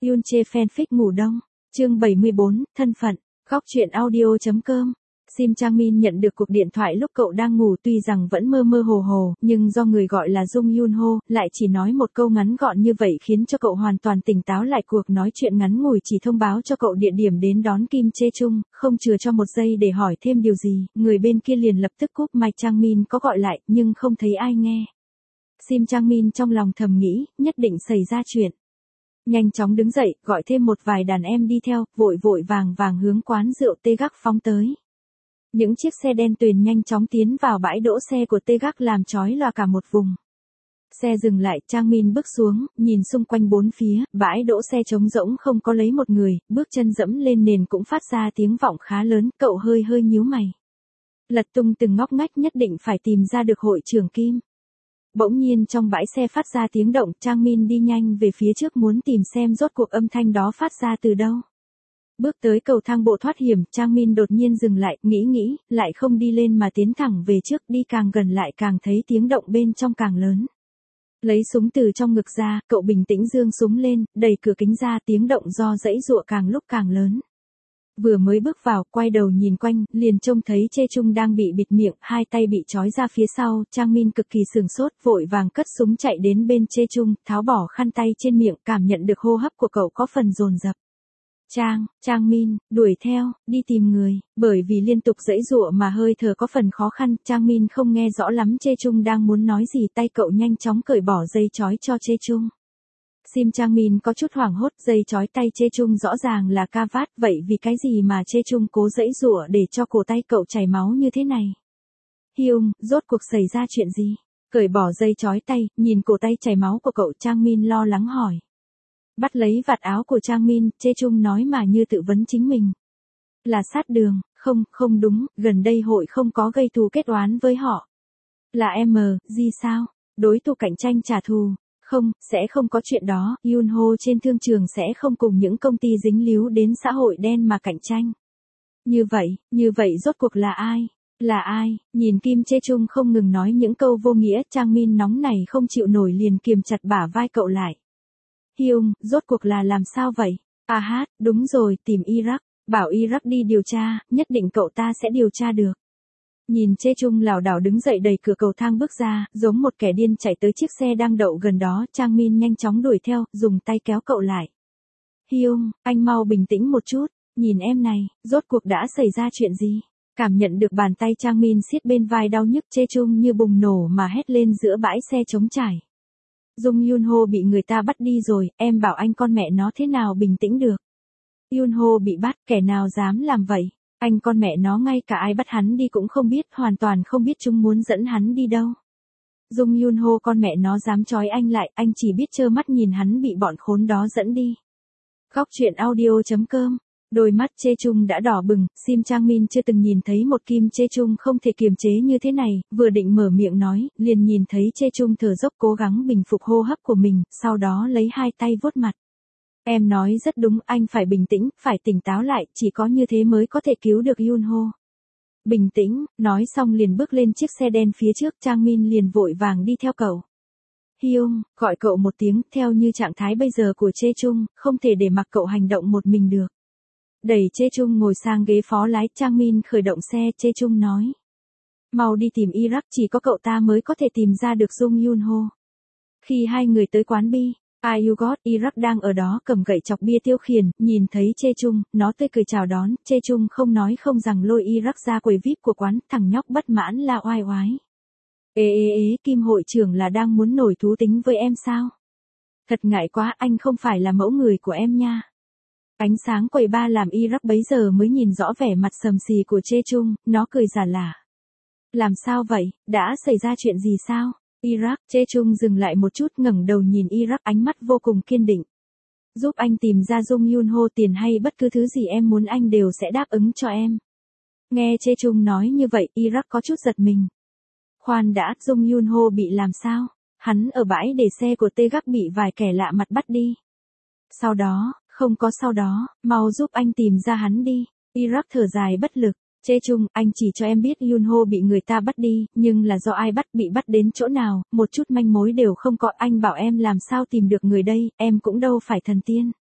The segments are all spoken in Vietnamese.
Yunche fanfic ngủ đông. Chương 74, thân phận. Góc truyện audio.com. Sim Chang Min nhận được cuộc điện thoại lúc cậu đang ngủ, tuy rằng vẫn mơ mơ hồ hồ, nhưng do người gọi là Jung Yun Ho, lại chỉ nói một câu ngắn gọn như vậy khiến cho cậu hoàn toàn tỉnh táo lại. Cuộc nói chuyện ngắn ngủi chỉ thông báo cho cậu địa điểm đến đón Kim Chae Chung, không chừa cho một giây để hỏi thêm điều gì, người bên kia liền lập tức cúp mic. Chang Min có gọi lại, nhưng không thấy ai nghe. Sim Chang Min trong lòng thầm nghĩ, nhất định xảy ra chuyện. Nhanh chóng đứng dậy, gọi thêm một vài đàn em đi theo, vội vội vàng hướng quán rượu Tê Gác phóng tới. Những chiếc xe đen tuyền nhanh chóng tiến vào bãi đỗ xe của Tê Gác làm chói lòa cả một vùng. Xe dừng lại, Chang Min bước xuống, nhìn xung quanh bốn phía, bãi đỗ xe trống rỗng không có lấy một người, bước chân dẫm lên nền cũng phát ra tiếng vọng khá lớn, cậu hơi nhíu mày. Lật tung từng ngóc ngách, nhất định phải tìm ra được hội trưởng Kim. Bỗng nhiên trong bãi xe phát ra tiếng động, Chang Min đi nhanh về phía trước muốn tìm xem rốt cuộc âm thanh đó phát ra từ đâu. Bước tới cầu thang bộ thoát hiểm, Chang Min đột nhiên dừng lại, nghĩ, lại không đi lên mà tiến thẳng về trước, đi càng gần lại càng thấy tiếng động bên trong càng lớn. Lấy súng từ trong ngực ra, cậu bình tĩnh giương súng lên, đẩy cửa kính ra, tiếng động do giãy giụa càng lúc càng lớn. Vừa mới bước vào, quay đầu nhìn quanh, liền trông thấy Chae Chung đang bị bịt miệng, hai tay bị trói ra phía sau. Chang Min cực kỳ sửng sốt, vội vàng cất súng chạy đến bên Chae Chung, tháo bỏ khăn tay trên miệng, cảm nhận được hô hấp của cậu có phần dồn dập. Chang Min, đuổi theo, đi tìm người, bởi vì liên tục giãy giụa mà hơi thở có phần khó khăn, Chang Min không nghe rõ lắm Chae Chung đang muốn nói gì, tay cậu nhanh chóng cởi bỏ dây trói cho Chae Chung. Sim Chang Min có chút hoảng hốt, dây trói tay Chae Chung rõ ràng là ca vát, vậy vì cái gì mà Chae Chung cố giãy giụa để cho cổ tay cậu chảy máu như thế này? Hyung, rốt cuộc xảy ra chuyện gì? Cởi bỏ dây trói tay, nhìn cổ tay chảy máu của cậu, Chang Min lo lắng hỏi. Bắt lấy vạt áo của Chang Min, Chae Chung nói mà như tự vấn chính mình. Là sát đường, không đúng, gần đây hội không có gây thù kết oán với họ. Là gì sao? Đối thủ cạnh tranh trả thù. Không, sẽ không có chuyện đó, Yun Ho trên thương trường sẽ không cùng những công ty dính líu đến xã hội đen mà cạnh tranh. Như vậy rốt cuộc là ai? Là ai? Nhìn Kim Chae Chung không ngừng nói những câu vô nghĩa, Chang Min nóng này không chịu nổi liền kiềm chặt bả vai cậu lại. Hyung, rốt cuộc là làm sao vậy? Đúng rồi, tìm Iraq, bảo Iraq đi điều tra, nhất định cậu ta sẽ điều tra được. Nhìn Chae Chung lảo đảo đứng dậy đẩy cửa cầu thang bước ra, giống một kẻ điên chạy tới chiếc xe đang đậu gần đó, Chang Min nhanh chóng đuổi theo, dùng tay kéo cậu lại. Hyung, anh mau bình tĩnh một chút, nhìn em này, rốt cuộc đã xảy ra chuyện gì? Cảm nhận được bàn tay Chang Min siết bên vai đau nhức, Chae Chung như bùng nổ mà hét lên giữa bãi xe trống trải. Jung Yun Ho bị người ta bắt đi rồi, em bảo anh con mẹ nó thế nào bình tĩnh được. Yun Ho bị bắt, kẻ nào dám làm vậy? Anh con mẹ nó ngay cả ai bắt hắn đi cũng không biết, hoàn toàn không biết chúng muốn dẫn hắn đi đâu. Jung Yun Ho con mẹ nó dám trói anh lại, anh chỉ biết trơ mắt nhìn hắn bị bọn khốn đó dẫn đi. Góc truyện audio.com. Đôi mắt Chae Chung đã đỏ bừng, Sim Chang Min chưa từng nhìn thấy một Kim Chae Chung không thể kiềm chế như thế này, vừa định mở miệng nói, liền nhìn thấy Chae Chung thở dốc cố gắng bình phục hô hấp của mình, sau đó lấy hai tay vuốt mặt. Em nói rất đúng, anh phải bình tĩnh, phải tỉnh táo lại, chỉ có như thế mới có thể cứu được Yun Ho. Bình tĩnh, nói xong liền bước lên chiếc xe đen phía trước, Chang Min liền vội vàng đi theo cậu. Hyung, gọi cậu một tiếng, theo như trạng thái bây giờ của Chae Chung, không thể để mặc cậu hành động một mình được. Đẩy Chae Chung ngồi sang ghế phó lái, Chang Min khởi động xe, Chae Chung nói. Mau đi tìm Iraq, chỉ có cậu ta mới có thể tìm ra được Jung Yun Ho. Khi hai người tới quán bi, You Got, Iraq đang ở đó cầm gậy chọc bia tiêu khiển, nhìn thấy Chae Chung, nó tươi cười chào đón, Chae Chung không nói không rằng lôi Iraq ra quầy VIP của quán, thằng nhóc bất mãn la oai oái. Kim hội trưởng là đang muốn nổi thú tính với em sao? Thật ngại quá, anh không phải là mẫu người của em nha. Ánh sáng quầy ba làm Iraq bấy giờ mới nhìn rõ vẻ mặt sầm xì của Chae Chung, nó cười giả lả. Làm sao vậy, đã xảy ra chuyện gì sao? Iraq, Chae Chung dừng lại một chút ngẩng đầu nhìn Iraq, ánh mắt vô cùng kiên định. Giúp anh tìm ra Jung Yun Ho, tiền hay bất cứ thứ gì em muốn anh đều sẽ đáp ứng cho em. Nghe Chae Chung nói như vậy, Iraq có chút giật mình. Khoan đã, Jung Yun Ho bị làm sao? Hắn ở bãi để xe của Tê Gác bị vài kẻ lạ mặt bắt đi. Sau đó, không có sau đó, mau giúp anh tìm ra hắn đi. Iraq thở dài bất lực. Chae Chung, anh chỉ cho em biết Yun Ho bị người ta bắt đi, nhưng là do ai bắt, bị bắt đến chỗ nào, một chút manh mối đều không có, anh bảo em làm sao tìm được người đây, em cũng đâu phải thần tiên.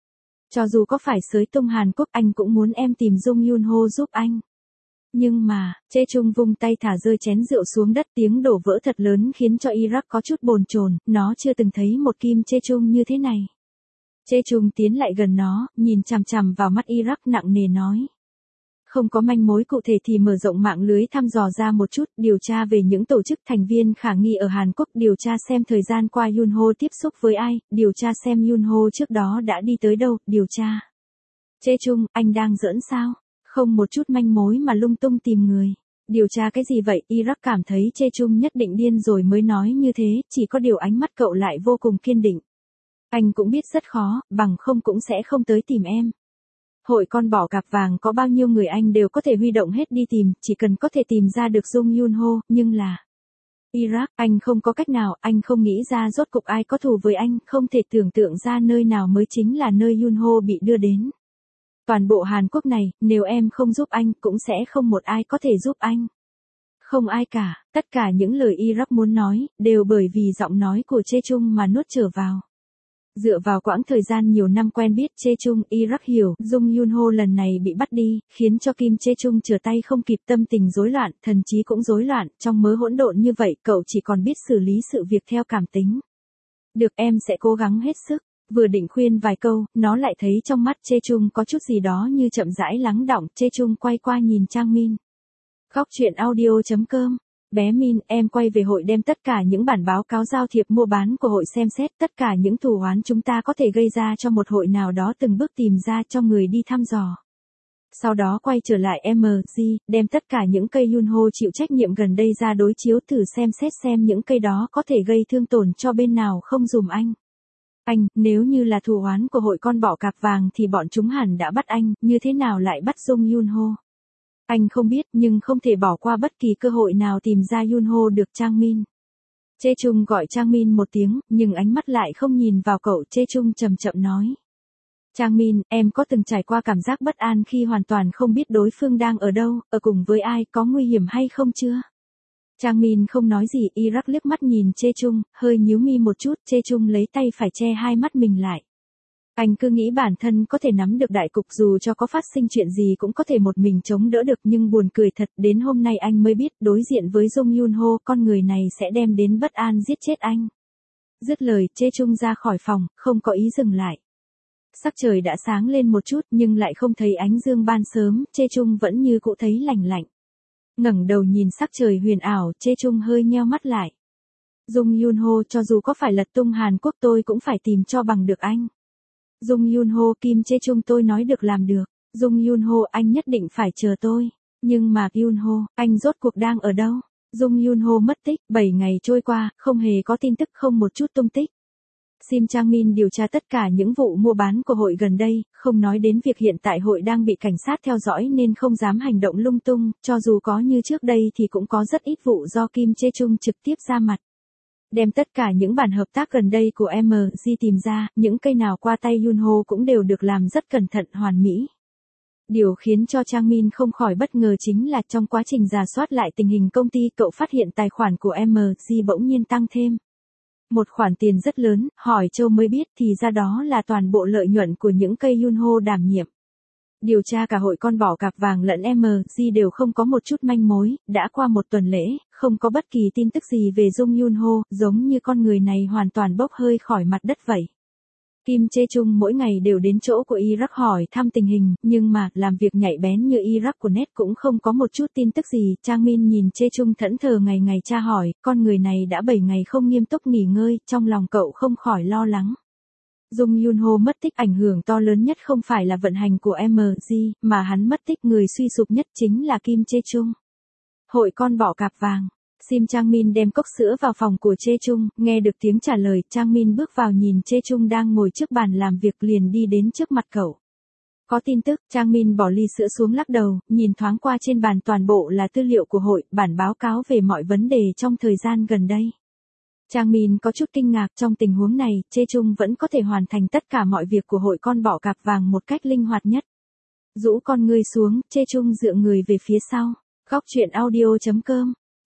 Cho dù có phải xới tung Hàn Quốc anh cũng muốn em tìm Jung Yoon Ho giúp anh. Nhưng mà, Chê Chung vung tay thả rơi chén rượu xuống đất, tiếng đổ vỡ thật lớn khiến cho Iraq có chút bồn chồn, nó chưa từng thấy một Kim Chê Chung như thế này. Chê Chung tiến lại gần nó, nhìn chằm chằm vào mắt Iraq nặng nề nói. Không có manh mối cụ thể thì mở rộng mạng lưới thăm dò ra một chút, điều tra về những tổ chức thành viên khả nghi ở Hàn Quốc, điều tra xem thời gian qua Yoon Ho tiếp xúc với ai, điều tra xem Yoon Ho trước đó đã đi tới đâu, điều tra. Chê Chung, anh đang giỡn sao? Không một chút manh mối mà lung tung tìm người. Điều tra cái gì vậy? Iraq cảm thấy Chê Chung nhất định điên rồi mới nói như thế, chỉ có điều ánh mắt cậu lại vô cùng kiên định. Anh cũng biết rất khó, bằng không cũng sẽ không tới tìm em. Hội con bò cạp vàng có bao nhiêu người anh đều có thể huy động hết đi tìm, chỉ cần có thể tìm ra được Jung Yoon Ho, nhưng là... Iraq, anh không có cách nào, anh không nghĩ ra rốt cục ai có thù với anh, không thể tưởng tượng ra nơi nào mới chính là nơi Yoon Ho bị đưa đến. Toàn bộ Hàn Quốc này, nếu em không giúp anh, cũng sẽ không một ai có thể giúp anh. Không ai cả, tất cả những lời Iraq muốn nói, đều bởi vì giọng nói của Chê Chung mà nuốt trở vào. Dựa vào quãng thời gian nhiều năm quen biết Chê Chung, Iraq hiểu, Jung Yoon Ho lần này bị bắt đi, khiến cho Kim Chê Chung trở tay không kịp, tâm tình rối loạn, thần trí cũng rối loạn, trong mớ hỗn độn như vậy, cậu chỉ còn biết xử lý sự việc theo cảm tính. Được, em sẽ cố gắng hết sức. Vừa định khuyên vài câu, nó lại thấy trong mắt Chê Chung có chút gì đó như chậm rãi lắng đọng, Chê Chung quay qua nhìn Trang Min. Góc truyện audio.com. Bé Min, em quay về hội đem tất cả những bản báo cáo giao thiệp mua bán của hội xem xét, tất cả những thù oán chúng ta có thể gây ra cho một hội nào đó từng bước tìm ra cho người đi thăm dò. Sau đó quay trở lại MG, đem tất cả những cây Yoon Ho chịu trách nhiệm gần đây ra đối chiếu thử xem xét xem những cây đó có thể gây thương tổn cho bên nào không dùm anh. Anh, nếu như là thù oán của hội con bọ cạp vàng thì bọn chúng hẳn đã bắt anh, như thế nào lại bắt Jung Yoon Ho? Anh không biết nhưng không thể bỏ qua bất kỳ cơ hội nào tìm ra Yoon Ho được. Trang Min. Chê Chung gọi Trang Min một tiếng, nhưng ánh mắt lại không nhìn vào cậu. Chê Chung chậm chậm nói. Trang Min, em có từng trải qua cảm giác bất an khi hoàn toàn không biết đối phương đang ở đâu, ở cùng với ai, có nguy hiểm hay không chưa? Trang Min không nói gì, Iraq liếc mắt nhìn Chê Chung, hơi nhíu mi một chút, Chê Chung lấy tay phải che hai mắt mình lại. Anh cứ nghĩ bản thân có thể nắm được đại cục, dù cho có phát sinh chuyện gì cũng có thể một mình chống đỡ được, nhưng buồn cười thật, đến hôm nay anh mới biết, đối diện với Jung Yoon Ho, con người này sẽ đem đến bất an giết chết anh. Dứt lời, Chê Chung ra khỏi phòng, không có ý dừng lại. Sắc trời đã sáng lên một chút nhưng lại không thấy ánh dương ban sớm, Chê Chung vẫn như cũ thấy lạnh lạnh. Ngẩng đầu nhìn sắc trời huyền ảo, Chê Chung hơi nheo mắt lại. Jung Yoon Ho, cho dù có phải lật tung Hàn Quốc tôi cũng phải tìm cho bằng được anh. Jung Yoon Ho, Kim Chê Chung, tôi nói được làm được. Jung Yoon Ho, anh nhất định phải chờ tôi. Nhưng mà Yoon Ho, anh rốt cuộc đang ở đâu? Jung Yoon Ho mất tích, 7 ngày trôi qua, không hề có tin tức, không một chút tung tích. Sim Trang Min điều tra tất cả những vụ mua bán của hội gần đây, không nói đến việc hiện tại hội đang bị cảnh sát theo dõi nên không dám hành động lung tung, cho dù có như trước đây thì cũng có rất ít vụ do Kim Chê Chung trực tiếp ra mặt. Đem tất cả những bản hợp tác gần đây của MG tìm ra, những cây nào qua tay Yoon Ho cũng đều được làm rất cẩn thận, hoàn mỹ. Điều khiến cho Trang Min không khỏi bất ngờ chính là trong quá trình rà soát lại tình hình công ty, cậu phát hiện tài khoản của MG bỗng nhiên tăng thêm một khoản tiền rất lớn, hỏi Châu mới biết thì ra đó là toàn bộ lợi nhuận của những cây Yoon Ho đảm nhiệm. Điều tra cả hội con bò cạp vàng lẫn MG đều không có một chút manh mối, đã qua một tuần lễ, không có bất kỳ tin tức gì về Jung Yoon Ho, giống như con người này hoàn toàn bốc hơi khỏi mặt đất vậy. Kim Chê Chung mỗi ngày đều đến chỗ của Iraq hỏi thăm tình hình, nhưng mà, làm việc nhạy bén như Iraq của Net cũng không có một chút tin tức gì. Trang Min nhìn Chê Chung thẫn thờ ngày ngày tra hỏi, con người này đã 7 ngày không nghiêm túc nghỉ ngơi, trong lòng cậu không khỏi lo lắng. Jung Yoon Ho mất tích, ảnh hưởng to lớn nhất không phải là vận hành của MG, mà hắn mất tích người suy sụp nhất chính là Kim Chê Chung. Hội con bọ cạp vàng. Sim Trang Min đem cốc sữa vào phòng của Chê Chung, nghe được tiếng trả lời, Trang Min bước vào nhìn Chê Chung đang ngồi trước bàn làm việc liền đi đến trước mặt cậu. Có tin tức, Trang Min bỏ ly sữa xuống lắc đầu, nhìn thoáng qua trên bàn toàn bộ là tư liệu của hội, bản báo cáo về mọi vấn đề trong thời gian gần đây. Trang Min có chút kinh ngạc, trong tình huống này, Chê Chung vẫn có thể hoàn thành tất cả mọi việc của hội con bọ cạp vàng một cách linh hoạt nhất. Rũ con ngươi xuống, Chê Chung dựa người về phía sau. Góc truyện audio.com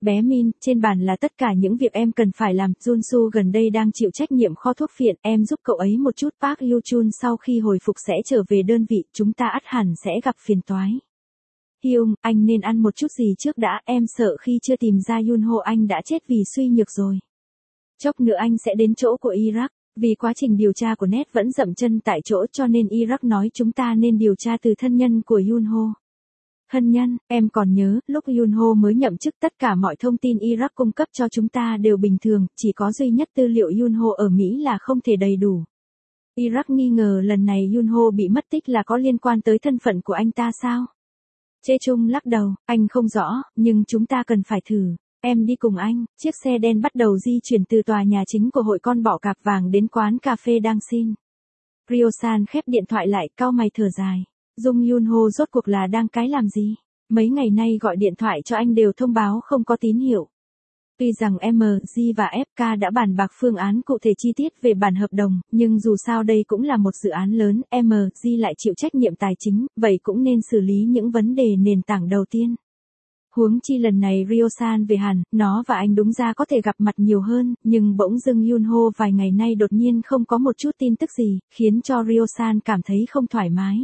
Bé Min, trên bàn là tất cả những việc em cần phải làm, Junsu gần đây đang chịu trách nhiệm kho thuốc phiện, em giúp cậu ấy một chút, Park Hyo-chun sau khi hồi phục sẽ trở về đơn vị, chúng ta ắt hẳn sẽ gặp phiền toái. Hyung, anh nên ăn một chút gì trước đã, em sợ khi chưa tìm ra Yunho anh đã chết vì suy nhược rồi. Chốc nữa anh sẽ đến chỗ của Iraq, vì quá trình điều tra của Net vẫn dậm chân tại chỗ cho nên Iraq nói chúng ta nên điều tra từ thân nhân của Yunho. Thân nhân, em còn nhớ, lúc Yunho mới nhậm chức tất cả mọi thông tin Iraq cung cấp cho chúng ta đều bình thường, chỉ có duy nhất tư liệu Yunho ở Mỹ là không thể đầy đủ. Iraq nghi ngờ lần này Yunho bị mất tích là có liên quan tới thân phận của anh ta sao? Chê Trung lắc đầu, anh không rõ, nhưng chúng ta cần phải thử. Em đi cùng anh, chiếc xe đen bắt đầu di chuyển từ tòa nhà chính của hội con bọ cạp vàng đến quán cà phê đang xin. Ryo-san khép điện thoại lại, cau mày thở dài. Jung Yunho rốt cuộc là đang cái làm gì? Mấy ngày nay gọi điện thoại cho anh đều thông báo không có tín hiệu. Tuy rằng MG và FK đã bàn bạc phương án cụ thể chi tiết về bản hợp đồng, nhưng dù sao đây cũng là một dự án lớn, MG lại chịu trách nhiệm tài chính, vậy cũng nên xử lý những vấn đề nền tảng đầu tiên. Huống chi lần này Ryo-san về hẳn, nó và anh đúng ra có thể gặp mặt nhiều hơn, nhưng bỗng dưng Yunho vài ngày nay đột nhiên không có một chút tin tức gì, khiến cho Ryo-san cảm thấy không thoải mái.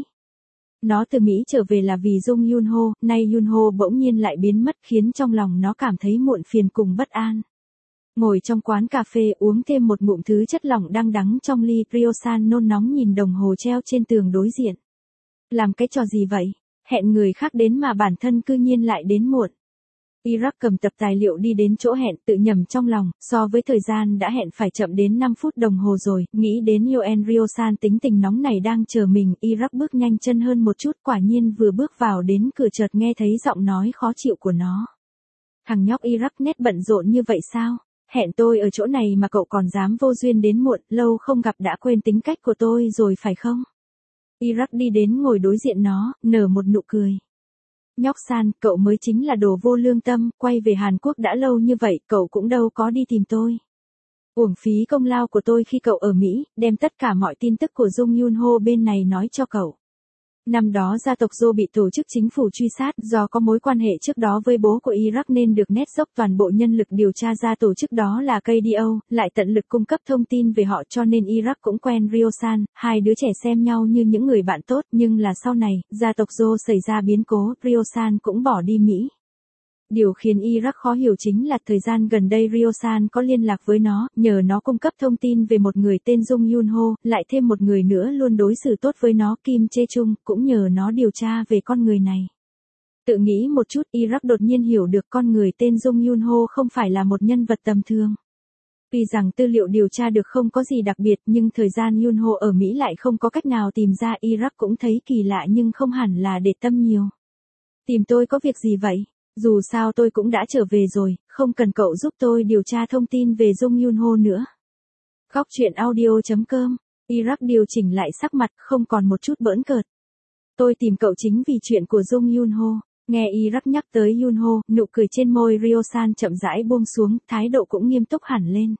Nó từ Mỹ trở về là vì Jung Yunho, nay Yunho bỗng nhiên lại biến mất khiến trong lòng nó cảm thấy muộn phiền cùng bất an. Ngồi trong quán cà phê uống thêm một ngụm thứ chất lỏng đang đắng trong ly, Ryo-san nôn nóng nhìn đồng hồ treo trên tường đối diện. Làm cái trò gì vậy? Hẹn người khác đến mà bản thân cư nhiên lại đến muộn. Iraq cầm tập tài liệu đi đến chỗ hẹn, tự nhầm trong lòng, so với thời gian đã hẹn phải chậm đến 5 phút đồng hồ rồi, nghĩ đến Yoen Ryo-san tính tình nóng này đang chờ mình, Iraq bước nhanh chân hơn một chút, quả nhiên vừa bước vào đến cửa chợt nghe thấy giọng nói khó chịu của nó. Thằng nhóc Iraq nét bận rộn như vậy sao? Hẹn tôi ở chỗ này mà cậu còn dám vô duyên đến muộn, lâu không gặp đã quên tính cách của tôi rồi phải không? Iraq đi đến ngồi đối diện nó, nở một nụ cười. Nhóc San, cậu mới chính là đồ vô lương tâm, quay về Hàn Quốc đã lâu như vậy, cậu cũng đâu có đi tìm tôi. Uổng phí công lao của tôi khi cậu ở Mỹ, đem tất cả mọi tin tức của Jung Yunho bên này nói cho cậu. Năm đó gia tộc Jo bị tổ chức chính phủ truy sát, do có mối quan hệ trước đó với bố của Iraq nên được Net dốc toàn bộ nhân lực điều tra ra tổ chức đó là KDO, lại tận lực cung cấp thông tin về họ cho nên Iraq cũng quen Ryo-san, hai đứa trẻ xem nhau như những người bạn tốt, nhưng là sau này, gia tộc Jo xảy ra biến cố, Ryo-san cũng bỏ đi Mỹ. Điều khiến Iraq khó hiểu chính là thời gian gần đây Ryo-san có liên lạc với nó, nhờ nó cung cấp thông tin về một người tên Jung Yunho, lại thêm một người nữa luôn đối xử tốt với nó Kim Chê Chung, cũng nhờ nó điều tra về con người này. Tự nghĩ một chút Iraq đột nhiên hiểu được con người tên Jung Yunho không phải là một nhân vật tầm thường. Tuy rằng tư liệu điều tra được không có gì đặc biệt nhưng thời gian Yunho ở Mỹ lại không có cách nào tìm ra Iraq cũng thấy kỳ lạ nhưng không hẳn là để tâm nhiều. Tìm tôi có việc gì vậy? Dù sao tôi cũng đã trở về rồi, không cần cậu giúp tôi điều tra thông tin về Jung Yunho nữa. Góc truyện audio.com, Iraq điều chỉnh lại sắc mặt, không còn một chút bỡn cợt. Tôi tìm cậu chính vì chuyện của Jung Yunho. Nghe Iraq nhắc tới Yunho, nụ cười trên môi Ryo-san chậm rãi buông xuống, thái độ cũng nghiêm túc hẳn lên.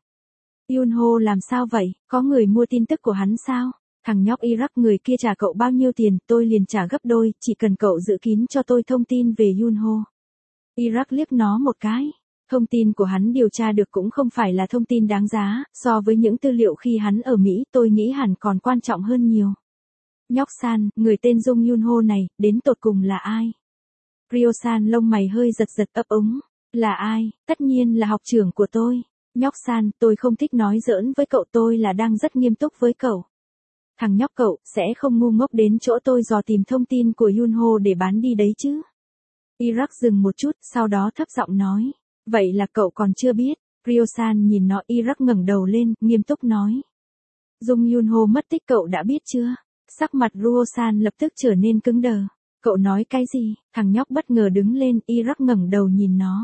Yunho làm sao vậy, có người mua tin tức của hắn sao? Thằng nhóc Iraq người kia trả cậu bao nhiêu tiền, tôi liền trả gấp đôi, chỉ cần cậu giữ kín cho tôi thông tin về Yunho. Iraq liếc nó một cái. Thông tin của hắn điều tra được cũng không phải là thông tin đáng giá, so với những tư liệu khi hắn ở Mỹ tôi nghĩ hẳn còn quan trọng hơn nhiều. Nhóc San, người tên Jung Yunho này, đến tột cùng là ai? Ryo-san lông mày hơi giật giật ấp úng. Là ai? Tất nhiên là học trưởng của tôi. Nhóc San, tôi không thích nói giỡn với cậu, tôi là đang rất nghiêm túc với cậu. Thằng nhóc cậu, sẽ không ngu ngốc đến chỗ tôi dò tìm thông tin của Yunho để bán đi đấy chứ? Iraq dừng một chút, sau đó thấp giọng nói. Vậy là cậu còn chưa biết. Ryo-san nhìn nó, Iraq ngẩng đầu lên, nghiêm túc nói. Jung Yunho mất tích cậu đã biết chưa? Sắc mặt Ryo-san lập tức trở nên cứng đờ. Cậu nói cái gì? Thằng nhóc bất ngờ đứng lên, Iraq ngẩng đầu nhìn nó.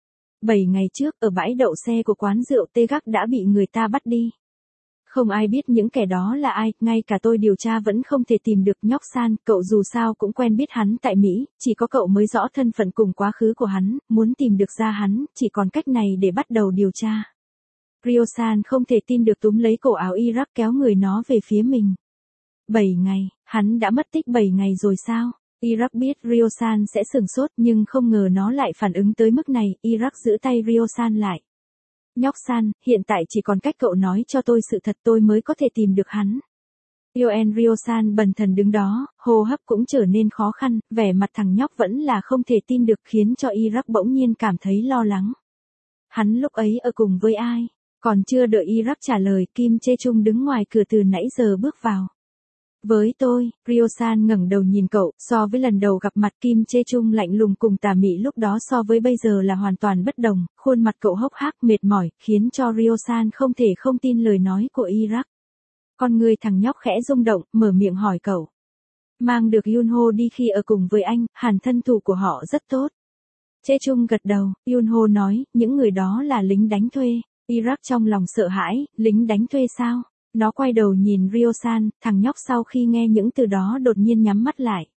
7 ngày trước, ở bãi đậu xe của quán rượu Tegak đã bị người ta bắt đi. Không ai biết những kẻ đó là ai, ngay cả tôi điều tra vẫn không thể tìm được. Nhóc San, cậu dù sao cũng quen biết hắn tại Mỹ, chỉ có cậu mới rõ thân phận cùng quá khứ của hắn, muốn tìm được ra hắn, chỉ còn cách này để bắt đầu điều tra. Ryo-san không thể tin được túm lấy cổ áo Iraq kéo người nó về phía mình. 7 ngày, hắn đã mất tích 7 ngày rồi sao? Iraq biết Ryosan sẽ sửng sốt nhưng không ngờ nó lại phản ứng tới mức này, Iraq giữ tay Ryosan lại. Nhóc San, hiện tại chỉ còn cách cậu nói cho tôi sự thật tôi mới có thể tìm được hắn. Yoen Ryosan bần thần đứng đó, hô hấp cũng trở nên khó khăn, vẻ mặt thằng nhóc vẫn là không thể tin được khiến cho Iraq bỗng nhiên cảm thấy lo lắng. Hắn lúc ấy ở cùng với ai? Còn chưa đợi Iraq trả lời, Kim Chê Chung đứng ngoài cửa từ nãy giờ bước vào. Với tôi, Ryosan ngẩng đầu nhìn cậu, so với lần đầu gặp mặt Kim Chê Chung lạnh lùng cùng tà mị lúc đó so với bây giờ là hoàn toàn bất đồng, khuôn mặt cậu hốc hác mệt mỏi, khiến cho Ryosan không thể không tin lời nói của Iraq. Con người thằng nhóc khẽ rung động, mở miệng hỏi cậu. Mang được Yunho đi khi ở cùng với anh, hẳn thân thủ của họ rất tốt. Chê Chung gật đầu, Yunho nói, những người đó là lính đánh thuê. Iraq trong lòng sợ hãi, lính đánh thuê sao? Nó quay đầu nhìn Ryosan, thằng nhóc sau khi nghe những từ đó đột nhiên nhắm mắt lại.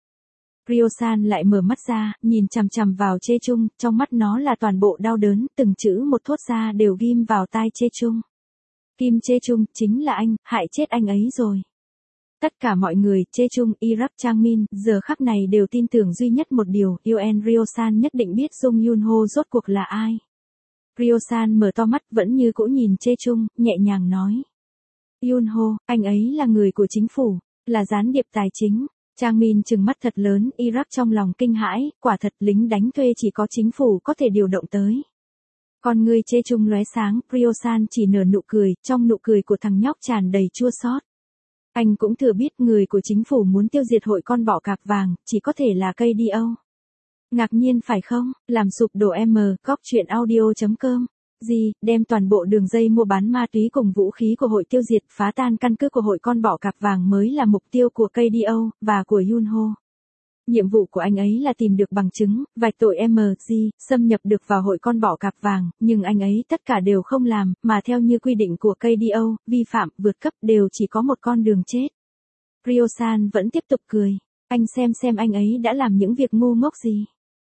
Ryosan lại mở mắt ra, nhìn chằm chằm vào Chê Chung, trong mắt nó là toàn bộ đau đớn, từng chữ một thốt ra đều ghim vào tai Chê Chung. Kim Chê Chung, chính là anh, hại chết anh ấy rồi. Tất cả mọi người, Chê Chung, Iraq, Chang Min, giờ khắc này đều tin tưởng duy nhất một điều, Yoen Ryosan nhất định biết Jung Yunho rốt cuộc là ai. Ryosan mở to mắt vẫn như cũ nhìn Chê Chung, nhẹ nhàng nói. Yunho, anh ấy là người của chính phủ, là gián điệp tài chính. Chang Min trừng mắt thật lớn, Iraq trong lòng kinh hãi, quả thật lính đánh thuê chỉ có chính phủ có thể điều động tới. Con người Chê Chung lóe sáng, Ryosan chỉ nở nụ cười, trong nụ cười của thằng nhóc tràn đầy chua xót. Anh cũng thừa biết người của chính phủ muốn tiêu diệt hội con bọ cạp vàng, chỉ có thể là KDO. Ngạc nhiên phải không, làm sụp đổ góc truyện audio.com. Gì, đem toàn bộ đường dây mua bán ma túy cùng vũ khí của hội tiêu diệt phá tan căn cứ của hội con bọ cạp vàng mới là mục tiêu của KDO, và của Yunho. Nhiệm vụ của anh ấy là tìm được bằng chứng, vạch tội xâm nhập được vào hội con bọ cạp vàng, nhưng anh ấy tất cả đều không làm, mà theo như quy định của KDO, vi phạm, vượt cấp đều chỉ có một con đường chết. Ryosan vẫn tiếp tục cười. Anh xem anh ấy đã làm những việc ngu ngốc gì.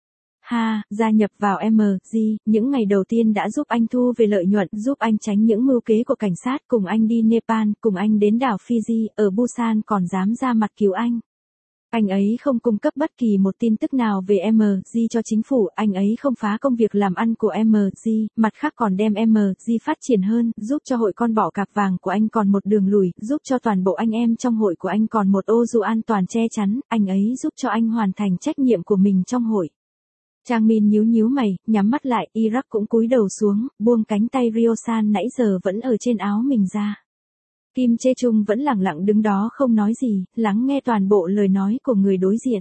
Ha, gia nhập vào những ngày đầu tiên đã giúp anh thu về lợi nhuận, giúp anh tránh những mưu kế của cảnh sát, cùng anh đi Nepal, cùng anh đến đảo Fiji, ở Busan còn dám ra mặt cứu anh. Anh ấy không cung cấp bất kỳ một tin tức nào về cho chính phủ, anh ấy không phá công việc làm ăn của mặt khác còn đem phát triển hơn, giúp cho hội con bọ cạp vàng của anh còn một đường lùi, giúp cho toàn bộ anh em trong hội của anh còn một ô dù an toàn che chắn, anh ấy giúp cho anh hoàn thành trách nhiệm của mình trong hội. Chang Min nhíu mày, nhắm mắt lại, Iraq cũng cúi đầu xuống, buông cánh tay Ryosan nãy giờ vẫn ở trên áo mình ra. Kim Chê Chung vẫn lặng lặng đứng đó không nói gì, lắng nghe toàn bộ lời nói của người đối diện.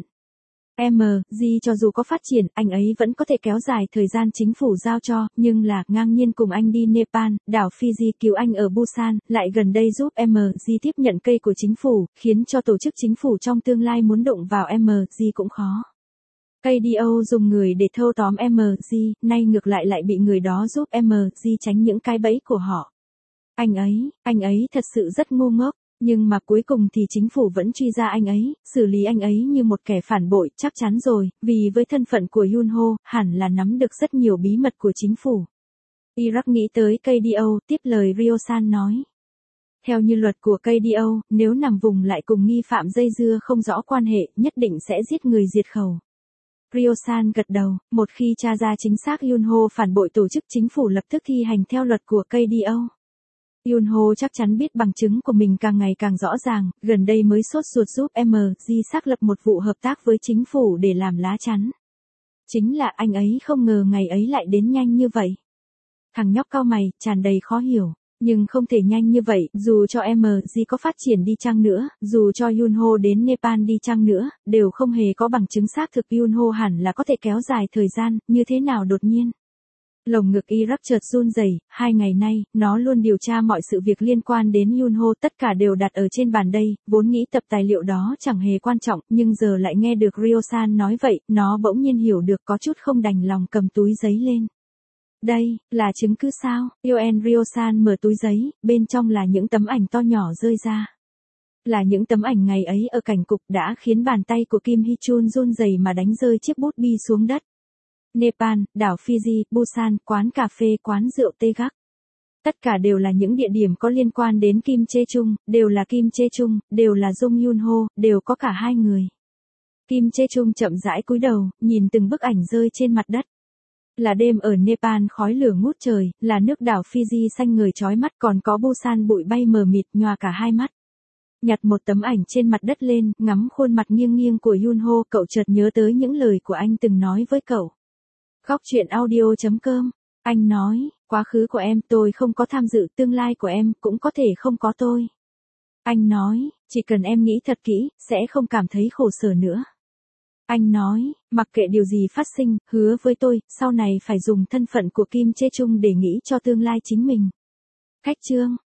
Cho dù có phát triển, anh ấy vẫn có thể kéo dài thời gian chính phủ giao cho, nhưng là, ngang nhiên cùng anh đi Nepal, đảo Fiji cứu anh ở Busan, lại gần đây giúp tiếp nhận cây của chính phủ, khiến cho tổ chức chính phủ trong tương lai muốn đụng vào cũng khó. KDO dùng người để thâu tóm nay ngược lại bị người đó giúp tránh những cái bẫy của họ. Anh ấy thật sự rất ngu ngốc, nhưng mà cuối cùng thì chính phủ vẫn truy ra anh ấy, xử lý anh ấy như một kẻ phản bội, chắc chắn rồi, vì với thân phận của Yunho, hẳn là nắm được rất nhiều bí mật của chính phủ. Iraq nghĩ tới KDO, tiếp lời Ryosan nói. Theo như luật của KDO, nếu nằm vùng lại cùng nghi phạm dây dưa không rõ quan hệ, nhất định sẽ giết người diệt khẩu. Ryosan gật đầu, một khi tra ra chính xác Yunho phản bội tổ chức chính phủ lập tức thi hành theo luật của KDO. Yunho chắc chắn biết bằng chứng của mình càng ngày càng rõ ràng, gần đây mới sốt ruột giúp xác lập một vụ hợp tác với chính phủ để làm lá chắn. Chính là anh ấy không ngờ ngày ấy lại đến nhanh như vậy. Thằng nhóc cau mày, tràn đầy khó hiểu. Nhưng không thể nhanh như vậy, dù cho có phát triển đi chăng nữa, dù cho Yunho đến Nepal đi chăng nữa, đều không hề có bằng chứng xác thực Yunho hẳn là có thể kéo dài thời gian, như thế nào đột nhiên. Lồng ngực Iraq chợt run rẩy, 2 ngày nay, nó luôn điều tra mọi sự việc liên quan đến Yunho, tất cả đều đặt ở trên bàn đây, vốn nghĩ tập tài liệu đó chẳng hề quan trọng, nhưng giờ lại nghe được Ryosan nói vậy, nó bỗng nhiên hiểu được có chút không đành lòng cầm túi giấy lên. Đây, là chứng cứ sao? Yoen Ryosan mở túi giấy, bên trong là những tấm ảnh to nhỏ rơi ra. Là những tấm ảnh ngày ấy ở cảnh cục đã khiến bàn tay của Kim Hee-chun run rẩy mà đánh rơi chiếc bút bi xuống đất. Nepal, đảo Fiji, Busan, quán cà phê, quán rượu Tê Gác. Tất cả đều là những địa điểm có liên quan đến Kim Chê Chung, đều là Kim Chê Chung, đều là Jung Yunho, đều có cả hai người. Kim Chê Chung chậm rãi cúi đầu, nhìn từng bức ảnh rơi trên mặt đất. Là đêm ở Nepal khói lửa ngút trời, là nước đảo Fiji xanh ngời chói mắt, còn có Busan bụi bay mờ mịt nhòa cả hai mắt. Nhặt một tấm ảnh trên mặt đất lên, ngắm khuôn mặt nghiêng nghiêng của Yunho, cậu chợt nhớ tới những lời của anh từng nói với cậu. Góc truyện audio.com. Anh nói, quá khứ của em tôi không có tham dự, tương lai của em cũng có thể không có tôi. Anh nói, chỉ cần em nghĩ thật kỹ, sẽ không cảm thấy khổ sở nữa. Anh nói, mặc kệ điều gì phát sinh, hứa với tôi, sau này phải dùng thân phận của Kim Chê Chung để nghĩ cho tương lai chính mình. Cách chương